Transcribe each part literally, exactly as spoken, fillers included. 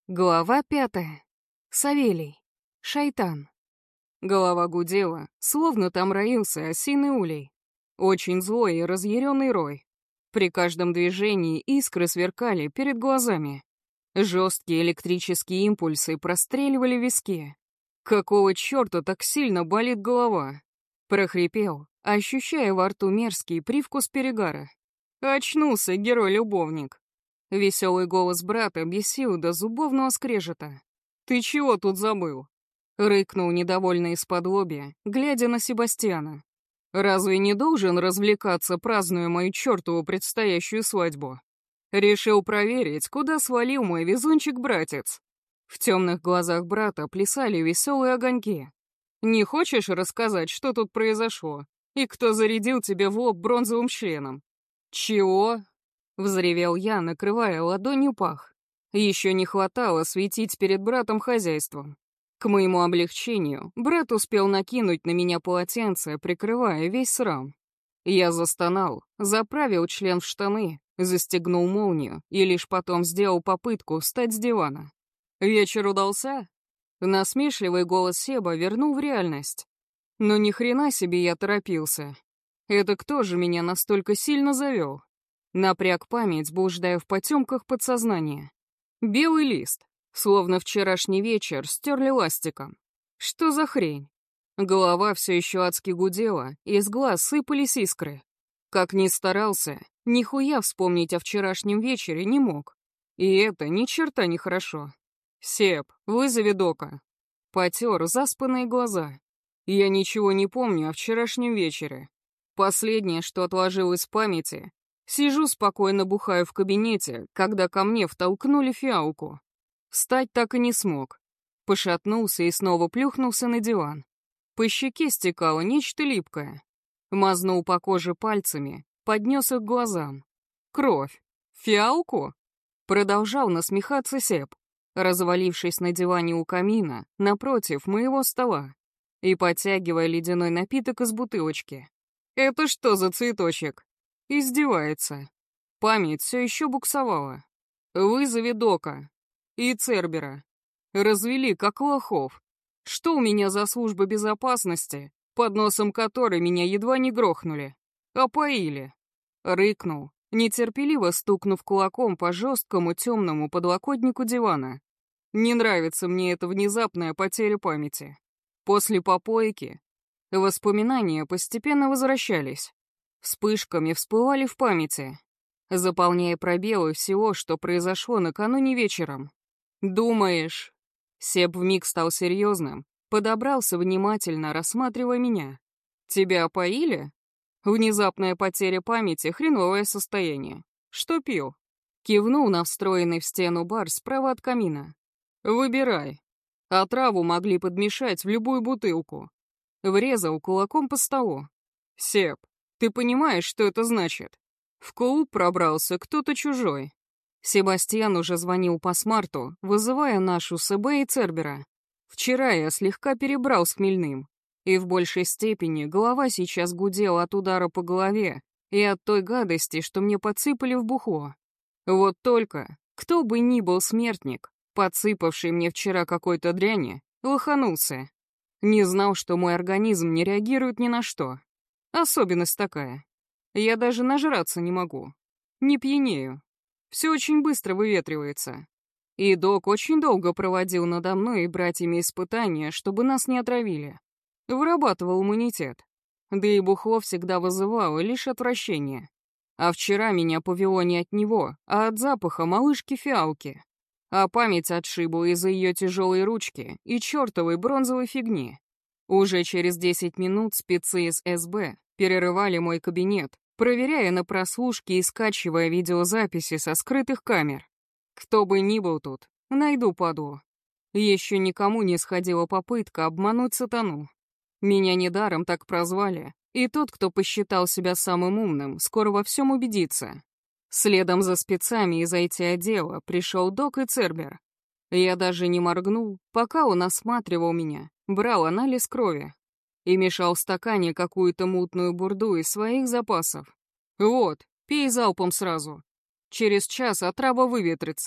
Глава пятая. Савелий. Шайтан. Голова гудела, словно там роился осиный улей. Очень злой и разъяренный рой. При каждом движении искры сверкали перед глазами. Жесткие электрические импульсы простреливали виски. Какого черта так сильно болит голова? Прохрипел, ощущая во рту мерзкий привкус перегара. Очнулся герой-любовник. Веселый голос брата бесил до зубовного скрежета. «Ты чего тут забыл?» — рыкнул недовольно из-под лобья, глядя на Себастьяна. «Разве не должен развлекаться, празднуя мою чертову предстоящую свадьбу? Решил проверить, куда свалил мой везунчик-братец». В темных глазах брата плясали веселые огоньки. «Не хочешь рассказать, что тут произошло? И кто зарядил тебе в лоб бронзовым членом?» «Чего?» — взревел я, накрывая ладонью пах. Еще не хватало светить перед братом хозяйством. К моему облегчению, брат успел накинуть на меня полотенце, прикрывая весь срам. Я застонал, заправил член в штаны, застегнул молнию и лишь потом сделал попытку встать с дивана. «Вечер удался?» Насмешливый голос Себа вернул в реальность. Но ни хрена себе я торопился. Это кто же меня настолько сильно завел? Напряг память, блуждая в потемках подсознания. Белый лист, словно вчерашний вечер, стерли ластиком. Что за хрень? Голова все еще адски гудела, из глаз сыпались искры. Как ни старался, нихуя вспомнить о вчерашнем вечере не мог. И это ни черта не хорошо. «Себ, вызови Дока». Потер заспанные глаза. Я ничего не помню о вчерашнем вечере. Последнее, что отложилось в памяти, сижу спокойно бухаю в кабинете, когда ко мне втолкнули фиалку. Встать так и не смог. Пошатнулся и снова плюхнулся на диван. По щеке стекало нечто липкое. Мазнул по коже пальцами, поднес их к глазам. Кровь. Фиалку? Продолжал насмехаться Себ, развалившись на диване у камина, напротив моего стола, и подтягивая ледяной напиток из бутылочки. «Это что за цветочек?» Издевается. Память все еще буксовала. «Вызови Дока и Цербера. Развели, как лохов. Что у меня за служба безопасности, под носом которой меня едва не грохнули? Опоили». Рыкнул, нетерпеливо стукнув кулаком по жесткому темному подлокотнику дивана. Не нравится мне эта внезапная потеря памяти. После попойки воспоминания постепенно возвращались. Вспышками всплывали в памяти, заполняя пробелы всего, что произошло накануне вечером. «Думаешь?» Себ вмиг стал серьезным, подобрался внимательно, рассматривая меня. «Тебя опоили?» Внезапная потеря памяти — хреновое состояние. Что пил? Кивнул на встроенный в стену бар справа от камина. «Выбирай. Отраву могли подмешать в любую бутылку». Врезал кулаком по столу. «Себ, ты понимаешь, что это значит? В клуб пробрался кто-то чужой». Себастьян уже звонил по смарту, вызывая нашу СБ и Цербера. Вчера я слегка перебрал с хмельным, и в большей степени голова сейчас гудела от удара по голове и от той гадости, что мне подсыпали в бухло. Вот только, кто бы ни был смертник, подсыпавший мне вчера какой-то дряни, лоханулся. Не знал, что мой организм не реагирует ни на что. Особенность такая. Я даже нажраться не могу. Не пьянею. Все очень быстро выветривается. И док очень долго проводил надо мной и братьями испытания, чтобы нас не отравили. Вырабатывал иммунитет. Да и бухло всегда вызывало лишь отвращение. А вчера меня повело не от него, а от запаха малышки-фиалки. А память отшибла из-за ее тяжелой ручки и чертовой бронзовой фигни. Уже через десять минут спецы из СБ перерывали мой кабинет, проверяя на прослушки и скачивая видеозаписи со скрытых камер. Кто бы ни был тут, найду падлу. Еще никому не сходила попытка обмануть сатану. Меня недаром так прозвали, и тот, кто посчитал себя самым умным, скоро во всем убедится. Следом за спецами из ай ти-отдела пришел Док и Цербер. Я даже не моргнул, пока он осматривал меня, брал анализ крови и мешал в стакане какую-то мутную бурду из своих запасов. «Вот, пей залпом сразу. Через час отрава выветрится.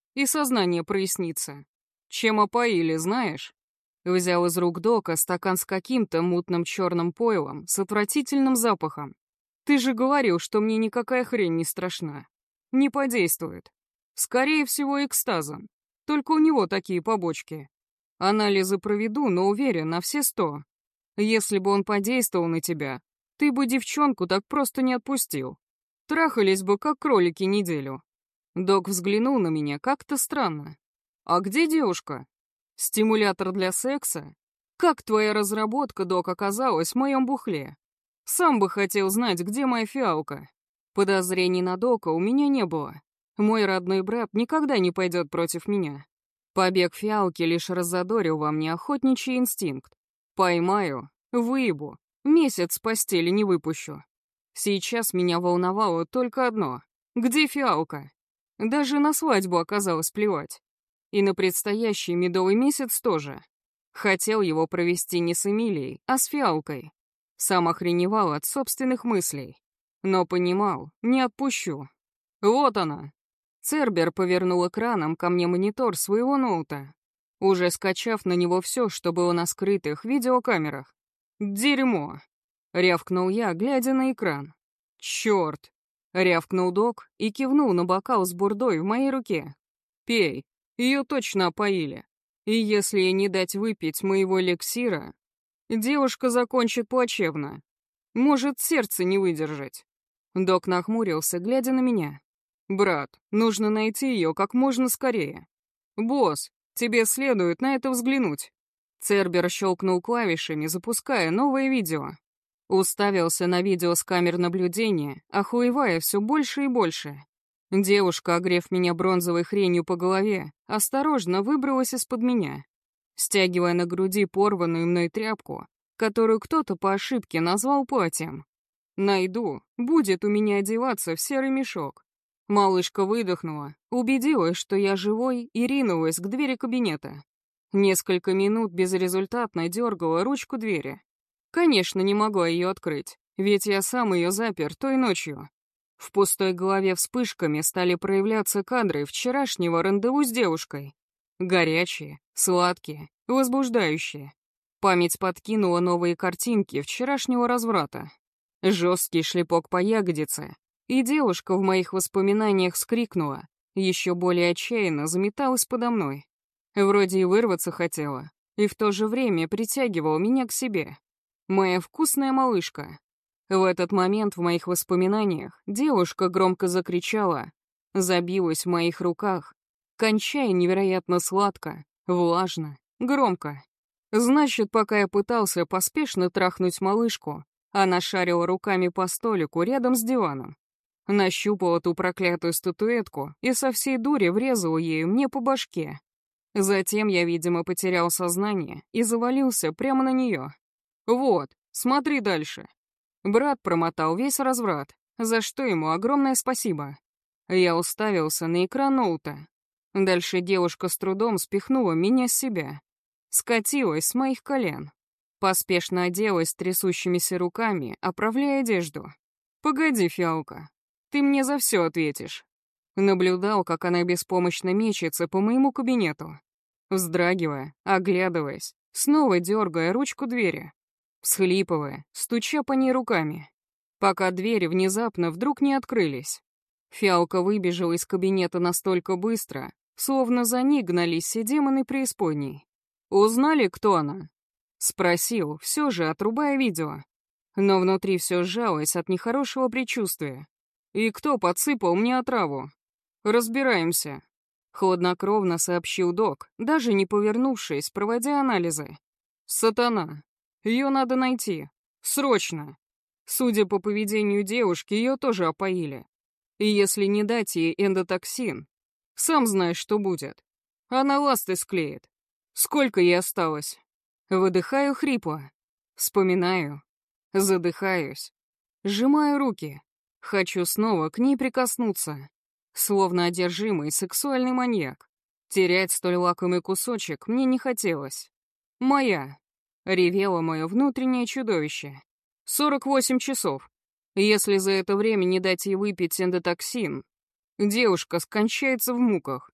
и сознание прояснится. Чем опоили, знаешь?» Взял из рук дока стакан с каким-то мутным черным пойлом с отвратительным запахом. «Ты же говорил, что мне никакая хрень не страшна. Не подействует. Скорее всего, экстазом. Только у него такие побочки. Анализы проведу, но уверен, на все сто. Если бы он подействовал на тебя, ты бы девчонку так просто не отпустил. Трахались бы, как кролики, неделю». Док взглянул на меня как-то странно. «А где девушка? Стимулятор для секса? Как твоя разработка, док, оказалась в моем бухле? Сам бы хотел знать, где моя фиалка». Подозрений на дока у меня не было. Мой родной брат никогда не пойдет против меня. Побег фиалки лишь раззадорил во мне охотничий инстинкт. Поймаю, выебу, месяц с постели не выпущу. Сейчас меня волновало только одно. Где фиалка? Даже на свадьбу оказалось плевать. И на предстоящий медовый месяц тоже. Хотел его провести не с Эмилией, а с фиалкой. Сам охреневал от собственных мыслей. Но понимал, не отпущу. Вот она. Цербер повернул экраном ко мне монитор своего ноута, уже скачав на него все, что было на скрытых видеокамерах. «Дерьмо!» — рявкнул я, глядя на экран. «Черт!» — рявкнул док и кивнул на бокал с бурдой в моей руке. «Пей, ее точно опоили. И если ей не дать выпить моего эликсира, девушка закончит плачевно. Может, сердце не выдержать». Док нахмурился, глядя на меня. «Брат, нужно найти ее как можно скорее. Босс, тебе следует на это взглянуть». Цербер щелкнул клавишами, запуская новое видео. Уставился на видео с камер наблюдения, охуевая все больше и больше. Девушка, огрев меня бронзовой хренью по голове, осторожно выбралась из-под меня, стягивая на груди порванную мной тряпку, которую кто-то по ошибке назвал платьем. «Найду, будет у меня одеваться в серый мешок». Малышка выдохнула, убедилась, что я живой, и ринулась к двери кабинета. Несколько минут безрезультатно дергала ручку двери. Конечно, не могла ее открыть, ведь я сам ее запер той ночью. В пустой голове вспышками стали проявляться кадры вчерашнего рандеву с девушкой. Горячие, сладкие, возбуждающие. Память подкинула новые картинки вчерашнего разврата. Жесткий шлепок по ягодице, и девушка в моих воспоминаниях вскрикнула, еще более отчаянно заметалась подо мной. Вроде и вырваться хотела, и в то же время притягивала меня к себе. Моя вкусная малышка. В этот момент в моих воспоминаниях девушка громко закричала, забилась в моих руках, кончая невероятно сладко, влажно, громко. Значит, пока я пытался поспешно трахнуть малышку, она шарила руками по столику рядом с диваном. Нащупала ту проклятую статуэтку и со всей дури врезала ею мне по башке. Затем я, видимо, потерял сознание и завалился прямо на нее. «Вот, смотри дальше». Брат промотал весь разврат, за что ему огромное спасибо. Я уставился на экран ноута. Дальше девушка с трудом спихнула меня с себя. Скатилась с моих колен. Поспешно оделась трясущимися руками, оправляя одежду. «Погоди, фиалка, ты мне за все ответишь». Наблюдал, как она беспомощно мечется по моему кабинету, вздрагивая, оглядываясь, снова дергая ручку двери, всхлипывая, стуча по ней руками, пока двери внезапно вдруг не открылись. Фиалка выбежала из кабинета настолько быстро, словно за ней гнались все демоны преисподней. «Узнали, кто она?» — спросил, все же отрубая видео. Но внутри все сжалось от нехорошего предчувствия. «И кто подсыпал мне отраву?» «Разбираемся», — хладнокровно сообщил док, даже не повернувшись, проводя анализы. «Сатана. Ее надо найти. Срочно. Судя по поведению девушки, ее тоже опоили. И если не дать ей эндотоксин, сам знаешь, что будет. Она ласты склеит. Сколько ей осталось?» Выдыхаю хрипло. Вспоминаю. Задыхаюсь. Сжимаю руки. Хочу снова к ней прикоснуться. Словно одержимый сексуальный маньяк. Терять столь лакомый кусочек мне не хотелось. «Моя», — ревело мое внутреннее чудовище. «сорок восемь часов. Если за это время не дать ей выпить эндотоксин, девушка скончается в муках.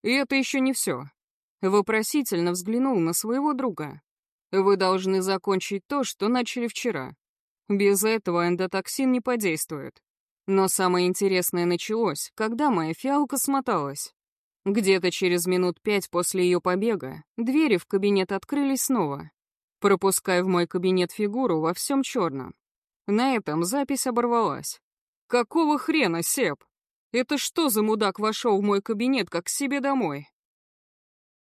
И это еще не все. Вопросительно взглянул на своего друга. Вы должны закончить то, что начали вчера. Без этого эндотоксин не подействует. Но самое интересное началось, когда моя фиалка смоталась. Где-то через минут пять после ее побега двери в кабинет открылись снова, пропуская в мой кабинет фигуру во всем черном. На этом запись оборвалась. «Какого хрена, Сеп? Это что за мудак вошел в мой кабинет как к себе домой?»